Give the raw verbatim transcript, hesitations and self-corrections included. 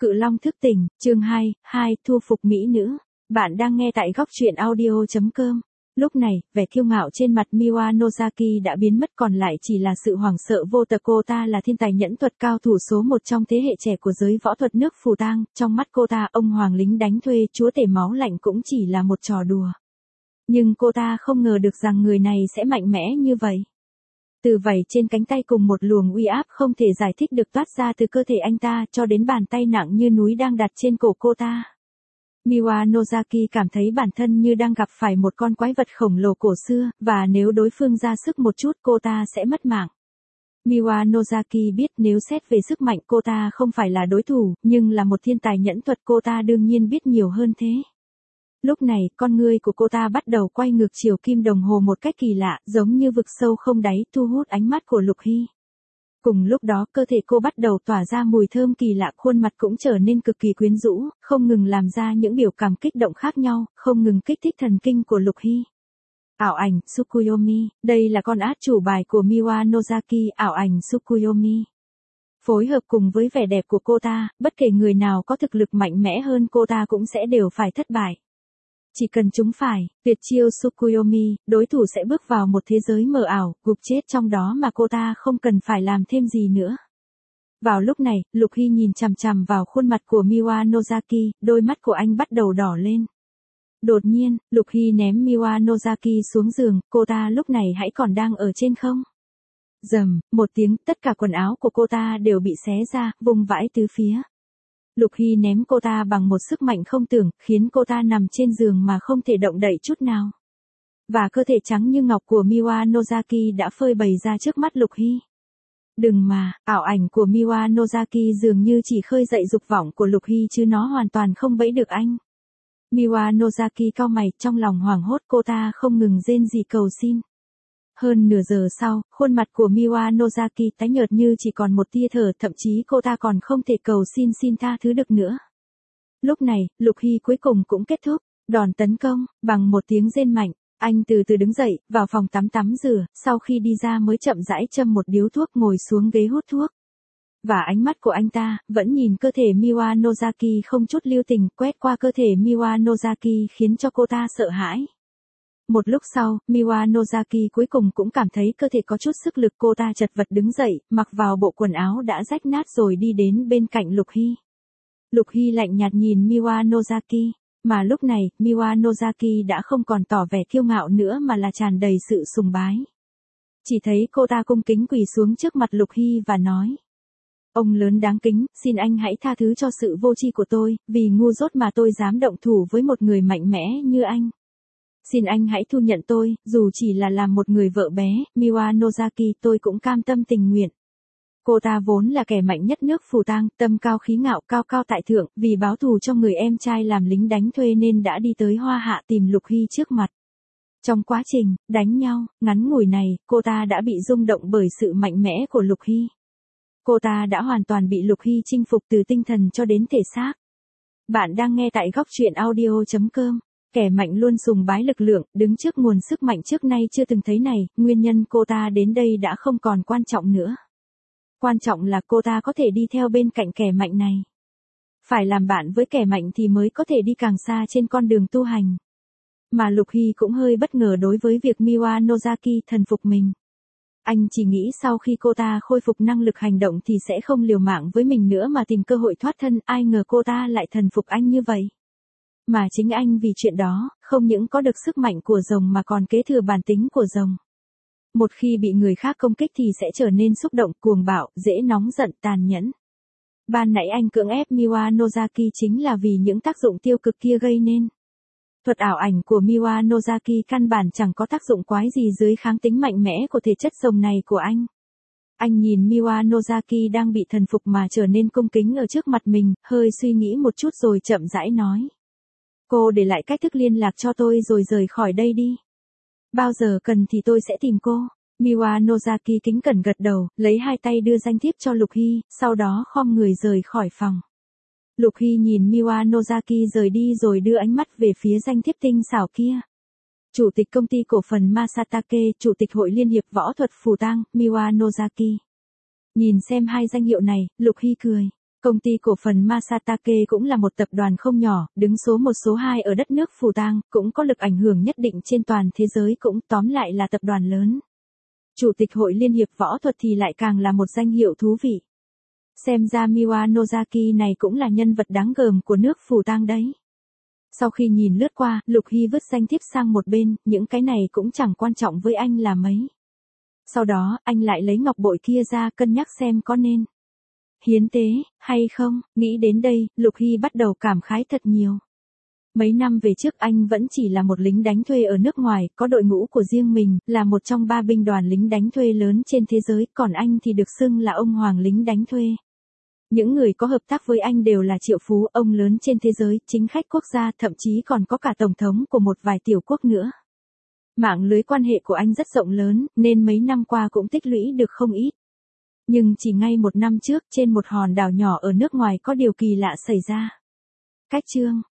Cự Long thức tỉnh, chương hai, hai, thu phục mỹ nữ. Bạn đang nghe tại góc truyện audio chấm com. Lúc này, vẻ kiêu ngạo trên mặt Miwa Nozaki đã biến mất, còn lại chỉ là sự hoảng sợ vô tận. Cô ta là thiên tài nhẫn thuật cao thủ số một trong thế hệ trẻ của giới võ thuật nước Phù Tang. Trong mắt cô ta, ông hoàng lính đánh thuê chúa tể máu lạnh cũng chỉ là một trò đùa. Nhưng cô ta không ngờ được rằng người này sẽ mạnh mẽ như vậy. Từ vảy trên cánh tay cùng một luồng uy áp không thể giải thích được toát ra từ cơ thể anh ta, cho đến bàn tay nặng như núi đang đặt trên cổ cô ta. Miwa Nozaki cảm thấy bản thân như đang gặp phải một con quái vật khổng lồ cổ xưa, và nếu đối phương ra sức một chút cô ta sẽ mất mạng. Miwa Nozaki biết nếu xét về sức mạnh cô ta không phải là đối thủ, nhưng là một thiên tài nhẫn thuật cô ta đương nhiên biết nhiều hơn thế. Lúc này, con ngươi của cô ta bắt đầu quay ngược chiều kim đồng hồ một cách kỳ lạ, giống như vực sâu không đáy, thu hút ánh mắt của Lục Hy. Cùng lúc đó, cơ thể cô bắt đầu tỏa ra mùi thơm kỳ lạ, khuôn mặt cũng trở nên cực kỳ quyến rũ, không ngừng làm ra những biểu cảm kích động khác nhau, không ngừng kích thích thần kinh của Lục Hy. Ảo ảnh Tsukuyomi, đây là con át chủ bài của Miwa Nozaki, ảo ảnh Tsukuyomi. Phối hợp cùng với vẻ đẹp của cô ta, bất kể người nào có thực lực mạnh mẽ hơn cô ta cũng sẽ đều phải thất bại. Chỉ cần chúng phải, tuyệt chiêu Tsukuyomi, đối thủ sẽ bước vào một thế giới mờ ảo, gục chết trong đó mà cô ta không cần phải làm thêm gì nữa. Vào lúc này, Lục Hy nhìn chằm chằm vào khuôn mặt của Miwa Nozaki, đôi mắt của anh bắt đầu đỏ lên. Đột nhiên, Lục Hy ném Miwa Nozaki xuống giường, cô ta lúc này hãy còn đang ở trên không. Rầm, một tiếng, tất cả quần áo của cô ta đều bị xé ra, vung vãi tứ phía. Lục Hy ném cô ta bằng một sức mạnh không tưởng, khiến cô ta nằm trên giường mà không thể động đậy chút nào. Và cơ thể trắng như ngọc của Miwa Nozaki đã phơi bày ra trước mắt Lục Hy. Đừng mà, ảo ảnh của Miwa Nozaki dường như chỉ khơi dậy dục vọng của Lục Hy chứ nó hoàn toàn không bẫy được anh. Miwa Nozaki cau mày, trong lòng hoảng hốt, cô ta không ngừng rên rỉ cầu xin. Hơn nửa giờ sau, khuôn mặt của Miwa Nozaki tái nhợt như chỉ còn một tia thở, thậm chí cô ta còn không thể cầu xin xin tha thứ được nữa. Lúc này, Lục Hy cuối cùng cũng kết thúc, đòn tấn công, bằng một tiếng rên mạnh, anh từ từ đứng dậy, vào phòng tắm tắm rửa, sau khi đi ra mới chậm rãi châm một điếu thuốc ngồi xuống ghế hút thuốc. Và ánh mắt của anh ta, vẫn nhìn cơ thể Miwa Nozaki không chút lưu tình, quét qua cơ thể Miwa Nozaki khiến cho cô ta sợ hãi. Một lúc sau, Miwa Nozaki cuối cùng cũng cảm thấy cơ thể có chút sức lực, cô ta chật vật đứng dậy, mặc vào bộ quần áo đã rách nát rồi đi đến bên cạnh Lục Hy. Lục Hy lạnh nhạt nhìn Miwa Nozaki, mà lúc này, Miwa Nozaki đã không còn tỏ vẻ kiêu ngạo nữa mà là tràn đầy sự sùng bái. Chỉ thấy cô ta cung kính quỳ xuống trước mặt Lục Hy và nói. Ông lớn đáng kính, xin anh hãy tha thứ cho sự vô tri của tôi, vì ngu dốt mà tôi dám động thủ với một người mạnh mẽ như anh. Xin anh hãy thu nhận tôi, dù chỉ là làm một người vợ bé, Miwa Nozaki, tôi cũng cam tâm tình nguyện. Cô ta vốn là kẻ mạnh nhất nước Phù Tang, tâm cao khí ngạo, cao cao tại thượng, vì báo thù cho người em trai làm lính đánh thuê nên đã đi tới Hoa Hạ tìm Lục Hy trước mặt. Trong quá trình đánh nhau ngắn ngủi này, cô ta đã bị rung động bởi sự mạnh mẽ của Lục Hy. Cô ta đã hoàn toàn bị Lục Hy chinh phục từ tinh thần cho đến thể xác. Bạn đang nghe tại góc truyện audio chấm com. Kẻ mạnh luôn sùng bái lực lượng, đứng trước nguồn sức mạnh trước nay chưa từng thấy này, nguyên nhân cô ta đến đây đã không còn quan trọng nữa. Quan trọng là cô ta có thể đi theo bên cạnh kẻ mạnh này. Phải làm bạn với kẻ mạnh thì mới có thể đi càng xa trên con đường tu hành. Mà Lục Hy cũng hơi bất ngờ đối với việc Miwa Nozaki thần phục mình. Anh chỉ nghĩ sau khi cô ta khôi phục năng lực hành động thì sẽ không liều mạng với mình nữa mà tìm cơ hội thoát thân, ai ngờ cô ta lại thần phục anh như vậy. Mà chính anh vì chuyện đó, không những có được sức mạnh của rồng mà còn kế thừa bản tính của rồng. Một khi bị người khác công kích thì sẽ trở nên xúc động, cuồng bạo, dễ nóng giận, tàn nhẫn. Ban nãy anh cưỡng ép Miwa Nozaki chính là vì những tác dụng tiêu cực kia gây nên. Thuật ảo ảnh của Miwa Nozaki căn bản chẳng có tác dụng quái gì dưới kháng tính mạnh mẽ của thể chất rồng này của anh. Anh nhìn Miwa Nozaki đang bị thần phục mà trở nên cung kính ở trước mặt mình, hơi suy nghĩ một chút rồi chậm rãi nói. Cô để lại cách thức liên lạc cho tôi rồi rời khỏi đây đi. Bao giờ cần thì tôi sẽ tìm cô. Miwa Nozaki kính cẩn gật đầu, lấy hai tay đưa danh thiếp cho Lục Hy, sau đó khom người rời khỏi phòng. Lục Hy nhìn Miwa Nozaki rời đi rồi đưa ánh mắt về phía danh thiếp tinh xảo kia. Chủ tịch công ty cổ phần Masatake, Chủ tịch Hội Liên hiệp Võ thuật Phù Tang, Miwa Nozaki. Nhìn xem hai danh hiệu này, Lục Hy cười. Công ty cổ phần Masatake cũng là một tập đoàn không nhỏ, đứng số một số hai ở đất nước Phù Tang, cũng có lực ảnh hưởng nhất định trên toàn thế giới, cũng tóm lại là tập đoàn lớn. Chủ tịch Hội Liên hiệp Võ thuật thì lại càng là một danh hiệu thú vị. Xem ra Miwa Nozaki này cũng là nhân vật đáng gờm của nước Phù Tang đấy. Sau khi nhìn lướt qua, Lục Hy vứt danh thiếp sang một bên, những cái này cũng chẳng quan trọng với anh là mấy. Sau đó, anh lại lấy ngọc bội kia ra cân nhắc xem có nên hiến tế, hay không. Nghĩ đến đây, Lục Hy bắt đầu cảm khái thật nhiều. Mấy năm về trước anh vẫn chỉ là một lính đánh thuê ở nước ngoài, có đội ngũ của riêng mình, là một trong ba binh đoàn lính đánh thuê lớn trên thế giới, còn anh thì được xưng là ông hoàng lính đánh thuê. Những người có hợp tác với anh đều là triệu phú, ông lớn trên thế giới, chính khách quốc gia, thậm chí còn có cả tổng thống của một vài tiểu quốc nữa. Mạng lưới quan hệ của anh rất rộng lớn, nên mấy năm qua cũng tích lũy được không ít. Nhưng chỉ ngay một năm trước, trên một hòn đảo nhỏ ở nước ngoài có điều kỳ lạ xảy ra. Cách chương